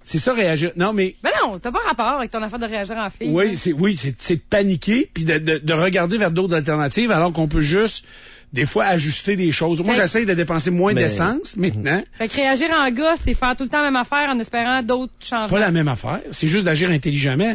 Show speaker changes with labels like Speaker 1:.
Speaker 1: C'est ça, réagir. Non, mais...
Speaker 2: Ben non, t'as pas rapport avec ton affaire de réagir en fille.
Speaker 1: Oui, c'est de paniquer puis de regarder vers d'autres alternatives alors qu'on peut juste... Des fois, ajuster des choses. Moi, j'essaie de dépenser moins d'essence maintenant.
Speaker 2: Fait que réagir en gars, c'est faire tout le temps la même affaire en espérant d'autres changements.
Speaker 1: Pas la même affaire. C'est juste d'agir intelligemment.